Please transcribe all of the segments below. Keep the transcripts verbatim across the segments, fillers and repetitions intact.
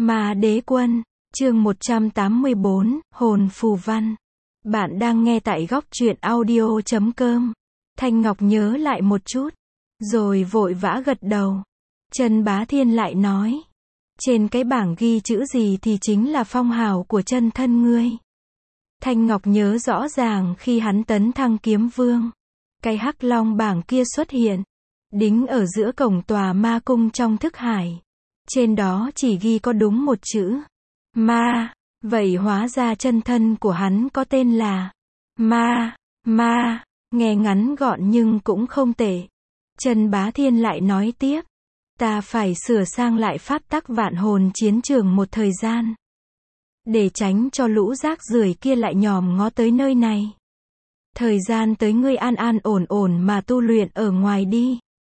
Ma Đế Quân, chương một trăm tám mươi bốn, Hồn Phù Văn. Bạn đang nghe tại góc truyện audio chấm com. Thanh Ngọc nhớ lại một chút, rồi vội vã gật đầu. Trần Bá Thiên lại nói, trên cái bảng ghi chữ gì thì chính là phong hào của chân thân ngươi. Thanh Ngọc nhớ rõ ràng khi hắn tấn thăng kiếm vương, cái hắc long bảng kia xuất hiện, đính ở giữa cổng tòa ma cung trong thức hải. Trên đó chỉ ghi có đúng một chữ ma, vậy hóa ra chân thân của hắn có tên là Ma, Ma, nghe ngắn gọn nhưng cũng không tệ. Trần Bá Thiên lại nói tiếp, ta phải sửa sang lại pháp tắc vạn hồn chiến trường một thời gian, để tránh cho lũ rác rưởi kia lại nhòm ngó tới nơi này. Thời gian tới ngươi an an ổn ổn mà tu luyện ở ngoài đi.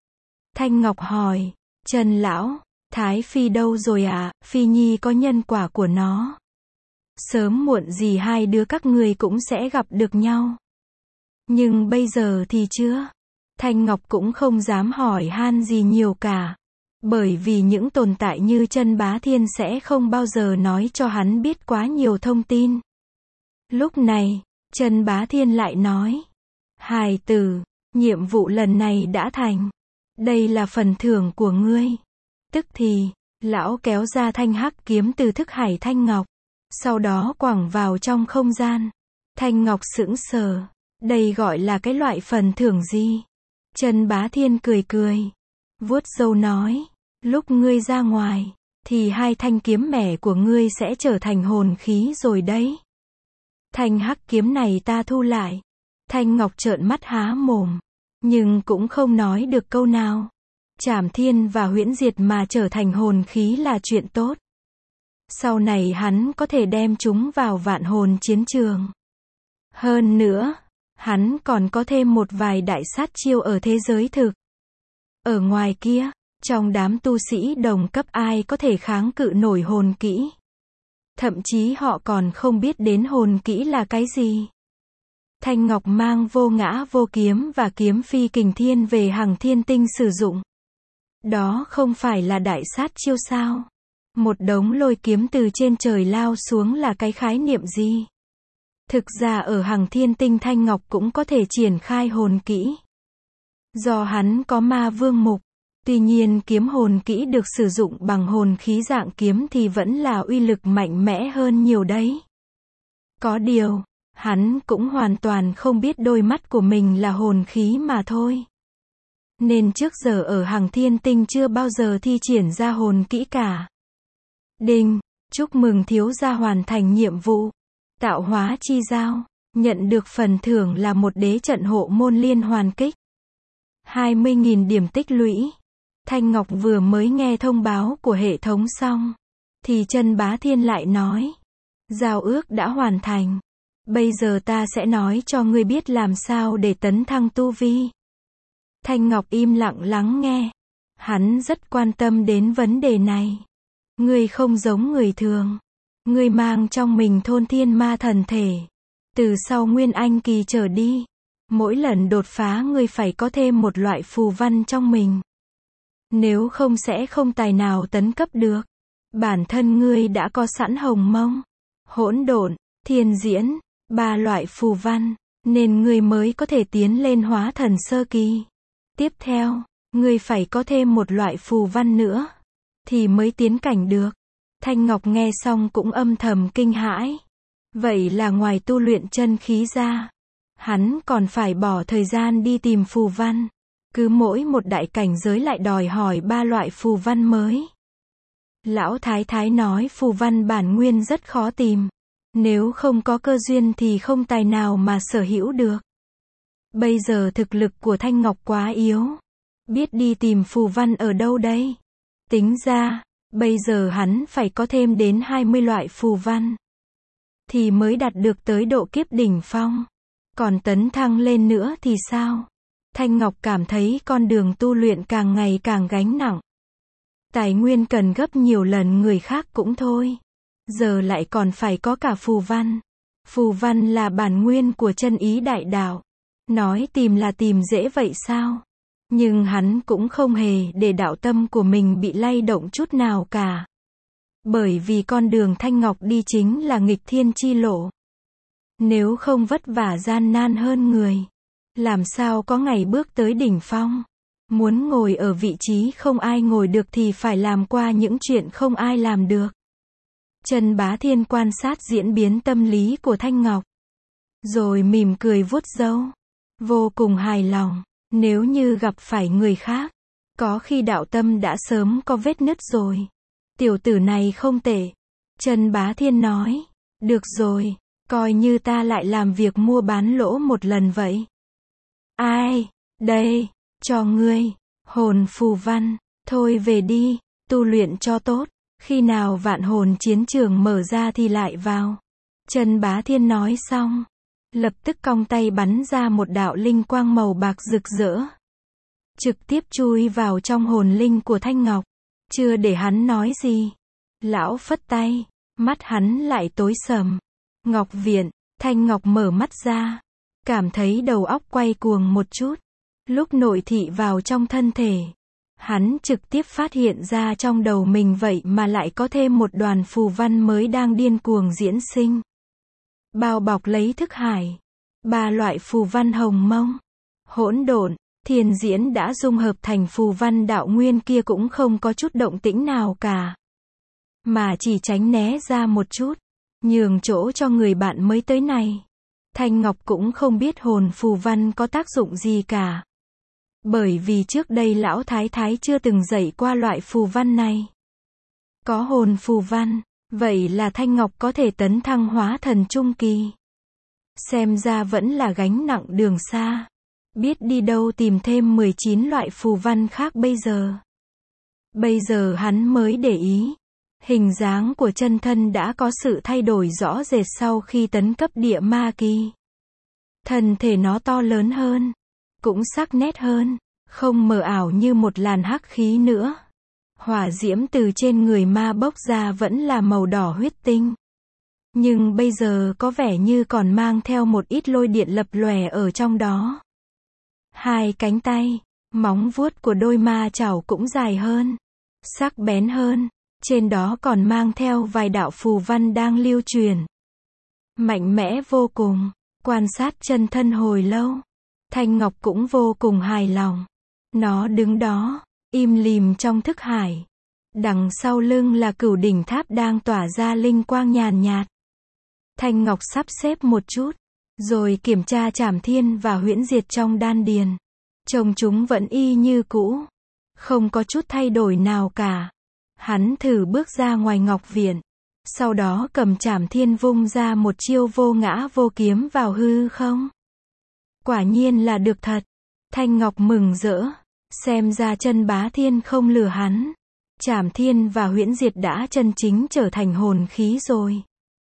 Thanh Ngọc hỏi, Trần lão, Thái Phi đâu rồi ạ? À? Phi Nhi có nhân quả của nó. Sớm muộn gì hai đứa các ngươi cũng sẽ gặp được nhau. Nhưng bây giờ thì chưa. Thanh Ngọc cũng không dám hỏi han gì nhiều cả. Bởi vì những tồn tại như Trần Bá Thiên sẽ không bao giờ nói cho hắn biết quá nhiều thông tin. Lúc này, Trần Bá Thiên lại nói, hài tử, nhiệm vụ lần này đã thành. Đây là phần thưởng của ngươi. Tức thì, lão kéo ra thanh hắc kiếm từ thức hải Thanh Ngọc, sau đó quẳng vào trong không gian. Thanh Ngọc sững sờ, đây gọi là cái loại phần thưởng gì? Trần Bá Thiên cười cười, vuốt râu nói, lúc ngươi ra ngoài, thì hai thanh kiếm mẻ của ngươi sẽ trở thành hồn khí rồi đấy. Thanh hắc kiếm này ta thu lại. Thanh Ngọc trợn mắt há mồm, nhưng cũng không nói được câu nào. Trảm thiên và huyễn diệt mà trở thành hồn khí là chuyện tốt. Sau này hắn có thể đem chúng vào vạn hồn chiến trường. Hơn nữa, hắn còn có thêm một vài đại sát chiêu ở thế giới thực. Ở ngoài kia, trong đám tu sĩ đồng cấp ai có thể kháng cự nổi hồn kỹ. Thậm chí họ còn không biết đến hồn kỹ là cái gì. Thanh Ngọc mang vô ngã vô kiếm và kiếm phi kình thiên về Hằng Thiên Tinh sử dụng. Đó không phải là đại sát chiêu sao? Một đống lôi kiếm từ trên trời lao xuống là cái khái niệm gì? Thực ra ở Hằng Thiên Tinh Thanh Ngọc cũng có thể triển khai hồn kỹ. Do hắn có ma vương mục, tuy nhiên kiếm hồn kỹ được sử dụng bằng hồn khí dạng kiếm thì vẫn là uy lực mạnh mẽ hơn nhiều đấy. Có điều, hắn cũng hoàn toàn không biết đôi mắt của mình là hồn khí mà thôi. Nên trước giờ ở Hằng Thiên Tinh chưa bao giờ thi triển ra hồn kỹ cả. Đinh, chúc mừng thiếu gia hoàn thành nhiệm vụ. Tạo hóa chi giao, nhận được phần thưởng là một đế trận hộ môn liên hoàn kích. hai mươi nghìn điểm tích lũy. Thanh Ngọc vừa mới nghe thông báo của hệ thống xong, thì Trần Bá Thiên lại nói, giao ước đã hoàn thành. Bây giờ ta sẽ nói cho ngươi biết làm sao để tấn thăng tu vi. Thanh Ngọc im lặng lắng nghe. Hắn rất quan tâm đến vấn đề này. Ngươi không giống người thường. Ngươi mang trong mình thôn thiên ma thần thể. Từ sau Nguyên Anh kỳ trở đi, mỗi lần đột phá ngươi phải có thêm một loại phù văn trong mình. Nếu không sẽ không tài nào tấn cấp được. Bản thân ngươi đã có sẵn hồng mông, hỗn độn, thiên diễn, ba loại phù văn, nên ngươi mới có thể tiến lên hóa thần sơ kỳ. Tiếp theo, ngươi phải có thêm một loại phù văn nữa, thì mới tiến cảnh được. Thanh Ngọc nghe xong cũng âm thầm kinh hãi. Vậy là ngoài tu luyện chân khí ra, hắn còn phải bỏ thời gian đi tìm phù văn. Cứ mỗi một đại cảnh giới lại đòi hỏi ba loại phù văn mới. Lão Thái Thái nói phù văn bản nguyên rất khó tìm. Nếu không có cơ duyên thì không tài nào mà sở hữu được. Bây giờ thực lực của Thanh Ngọc quá yếu. Biết đi tìm phù văn ở đâu đây? Tính ra, bây giờ hắn phải có thêm đến hai mươi loại phù văn, thì mới đạt được tới độ kiếp đỉnh phong. Còn tấn thăng lên nữa thì sao? Thanh Ngọc cảm thấy con đường tu luyện càng ngày càng gánh nặng. Tài nguyên cần gấp nhiều lần người khác cũng thôi. Giờ lại còn phải có cả phù văn. Phù văn là bản nguyên của chân ý đại đạo. Nói tìm là tìm dễ vậy sao? Nhưng hắn cũng không hề để đạo tâm của mình bị lay động chút nào cả. Bởi vì con đường Thanh Ngọc đi chính là nghịch thiên chi lộ. Nếu không vất vả gian nan hơn người, làm sao có ngày bước tới đỉnh phong. Muốn ngồi ở vị trí không ai ngồi được thì phải làm qua những chuyện không ai làm được. Trần Bá Thiên quan sát diễn biến tâm lý của Thanh Ngọc, rồi mỉm cười vuốt râu, vô cùng hài lòng. Nếu như gặp phải người khác, có khi đạo tâm đã sớm có vết nứt rồi. Tiểu tử này không tệ. Trần Bá Thiên nói, được rồi, coi như ta lại làm việc mua bán lỗ một lần vậy. Ai, đây, cho ngươi, hồn phù văn, thôi về đi, tu luyện cho tốt, khi nào vạn hồn chiến trường mở ra thì lại vào. Trần Bá Thiên nói xong, lập tức cong tay bắn ra một đạo linh quang màu bạc rực rỡ, trực tiếp chui vào trong hồn linh của Thanh Ngọc. Chưa để hắn nói gì, lão phất tay, mắt hắn lại tối sầm. Ngọc Viện, Thanh Ngọc mở mắt ra, cảm thấy đầu óc quay cuồng một chút. Lúc nội thị vào trong thân thể, hắn trực tiếp phát hiện ra trong đầu mình vậy mà lại có thêm một đoàn phù văn mới đang điên cuồng diễn sinh. Bao bọc lấy thức hải, ba loại phù văn hồng mông, hỗn độn, thiên diễn đã dung hợp thành phù văn đạo nguyên kia cũng không có chút động tĩnh nào cả, mà chỉ tránh né ra một chút, nhường chỗ cho người bạn mới tới này. Thanh Ngọc cũng không biết hồn phù văn có tác dụng gì cả, bởi vì trước đây lão thái thái chưa từng dạy qua loại phù văn này. Có hồn phù văn, vậy là Thanh Ngọc có thể tấn thăng hóa thần trung kỳ. Xem ra vẫn là gánh nặng đường xa. Biết đi đâu tìm thêm mười chín loại phù văn khác bây giờ. Bây giờ hắn mới để ý, hình dáng của chân thân đã có sự thay đổi rõ rệt sau khi tấn cấp địa ma kỳ. Thân thể nó to lớn hơn, cũng sắc nét hơn, không mờ ảo như một làn hắc khí nữa. Hỏa diễm từ trên người ma bốc ra vẫn là màu đỏ huyết tinh, nhưng bây giờ có vẻ như còn mang theo một ít lôi điện lập lòe ở trong đó. Hai cánh tay, móng vuốt của đôi ma chảo cũng dài hơn, sắc bén hơn, trên đó còn mang theo vài đạo phù văn đang lưu truyền. Mạnh mẽ vô cùng, quan sát chân thân hồi lâu, Thanh Ngọc cũng vô cùng hài lòng. Nó đứng đó, im lìm trong thức hải. Đằng sau lưng là Cửu Đỉnh Tháp đang tỏa ra linh quang nhàn nhạt. Thanh Ngọc sắp xếp một chút, rồi kiểm tra Trảm Thiên và Huyễn Diệt trong đan điền. Trông chúng vẫn y như cũ, không có chút thay đổi nào cả. Hắn thử bước ra ngoài Ngọc Viện, sau đó cầm Trảm Thiên vung ra một chiêu vô ngã vô kiếm vào hư không. Quả nhiên là được thật. Thanh Ngọc mừng rỡ, xem ra Trần Bá Thiên không lừa hắn. Trảm Thiên và Huyễn Diệt đã chân chính trở thành hồn khí rồi.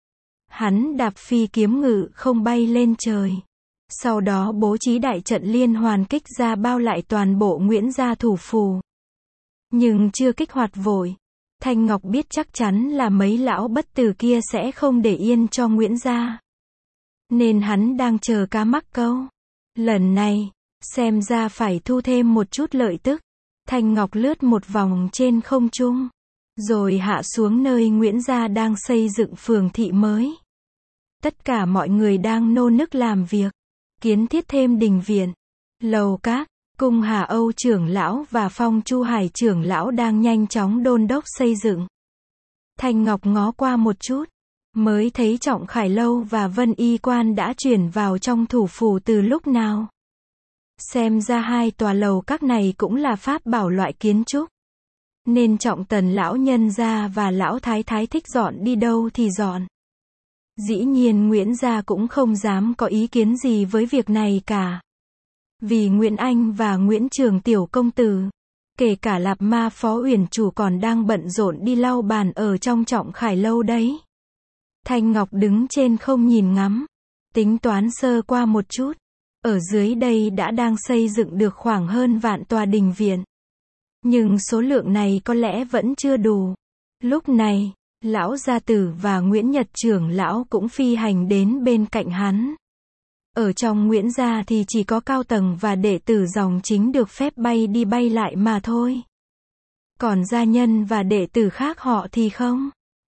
Hắn đạp phi kiếm ngự không bay lên trời. Sau đó bố trí đại trận liên hoàn kích ra bao lại toàn bộ Nguyễn gia thủ phù. Nhưng chưa kích hoạt vội. Thanh Ngọc biết chắc chắn là mấy lão bất tử kia sẽ không để yên cho Nguyễn gia. Nên hắn đang chờ cá mắc câu. Lần này, xem ra phải thu thêm một chút lợi tức. Thanh Ngọc lướt một vòng trên không trung, rồi hạ xuống nơi Nguyễn gia đang xây dựng phường thị mới. Tất cả mọi người đang nô nức làm việc, kiến thiết thêm đình viện, lầu các. Cung Hà Âu trưởng lão và Phong Chu Hải trưởng lão đang nhanh chóng đôn đốc xây dựng. Thanh Ngọc ngó qua một chút, mới thấy Trọng Khải Lâu và Vân Y Quan đã chuyển vào trong thủ phủ từ lúc nào. Xem ra hai tòa lầu các này cũng là pháp bảo loại kiến trúc. Nên Trọng Tần lão nhân gia và lão thái thái thích dọn đi đâu thì dọn. Dĩ nhiên Nguyễn gia cũng không dám có ý kiến gì với việc này cả. Vì Nguyễn Anh và Nguyễn Trường Tiểu Công Tử, kể cả Lạp Ma Phó Uyển Chủ còn đang bận rộn đi lau bàn ở trong Trọng Khải Lâu đấy. Thanh Ngọc đứng trên không nhìn ngắm, tính toán sơ qua một chút. Ở dưới đây đã đang xây dựng được khoảng hơn vạn tòa đình viện. Nhưng số lượng này có lẽ vẫn chưa đủ. Lúc này, Lão Gia Tử và Nguyễn Nhật trưởng lão cũng phi hành đến bên cạnh hắn. Ở trong Nguyễn gia thì chỉ có cao tầng và đệ tử dòng chính được phép bay đi bay lại mà thôi. Còn gia nhân và đệ tử khác họ thì không.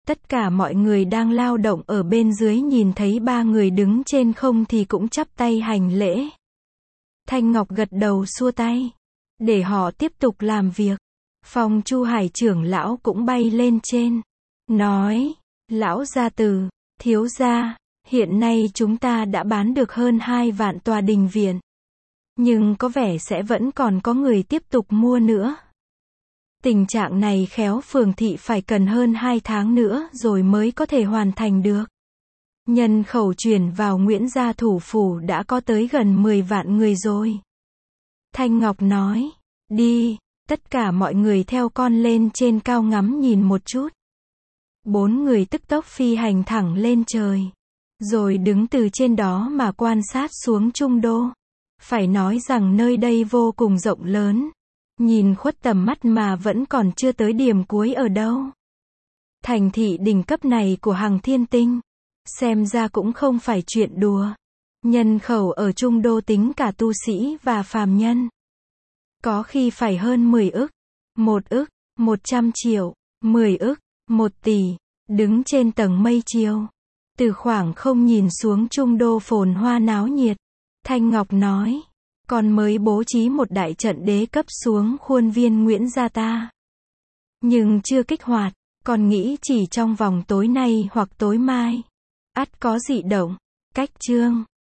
Tất cả mọi người đang lao động ở bên dưới nhìn thấy ba người đứng trên không thì cũng chắp tay hành lễ. Thanh Ngọc gật đầu xua tay, để họ tiếp tục làm việc. Phong Chu Hải trưởng lão cũng bay lên trên, nói, lão gia tử, thiếu gia, hiện nay chúng ta đã bán được hơn hai vạn tòa đình viện. Nhưng có vẻ sẽ vẫn còn có người tiếp tục mua nữa. Tình trạng này khéo phường thị phải cần hơn hai tháng nữa rồi mới có thể hoàn thành được. Nhân khẩu chuyển vào Nguyễn gia thủ phủ đã có tới gần mười vạn người rồi. Thanh Ngọc nói, đi, tất cả mọi người theo con lên trên cao ngắm nhìn một chút. Bốn người tức tốc phi hành thẳng lên trời, rồi đứng từ trên đó mà quan sát xuống Trung Đô. Phải nói rằng nơi đây vô cùng rộng lớn, nhìn khuất tầm mắt mà vẫn còn chưa tới điểm cuối ở đâu. Thành thị đỉnh cấp này của Hằng Thiên Tinh, xem ra cũng không phải chuyện đùa. Nhân khẩu ở Trung Đô tính cả tu sĩ và phàm nhân, có khi phải hơn mười ức, một ức, một trăm triệu, mười ức, một tỷ, đứng trên tầng mây chiều. Từ khoảng không nhìn xuống Trung Đô phồn hoa náo nhiệt. Thanh Ngọc nói, con mới bố trí một đại trận đế cấp xuống khuôn viên Nguyễn gia ta. Nhưng chưa kích hoạt, con nghĩ chỉ trong vòng tối nay hoặc tối mai, ắt có dị động. Cách chương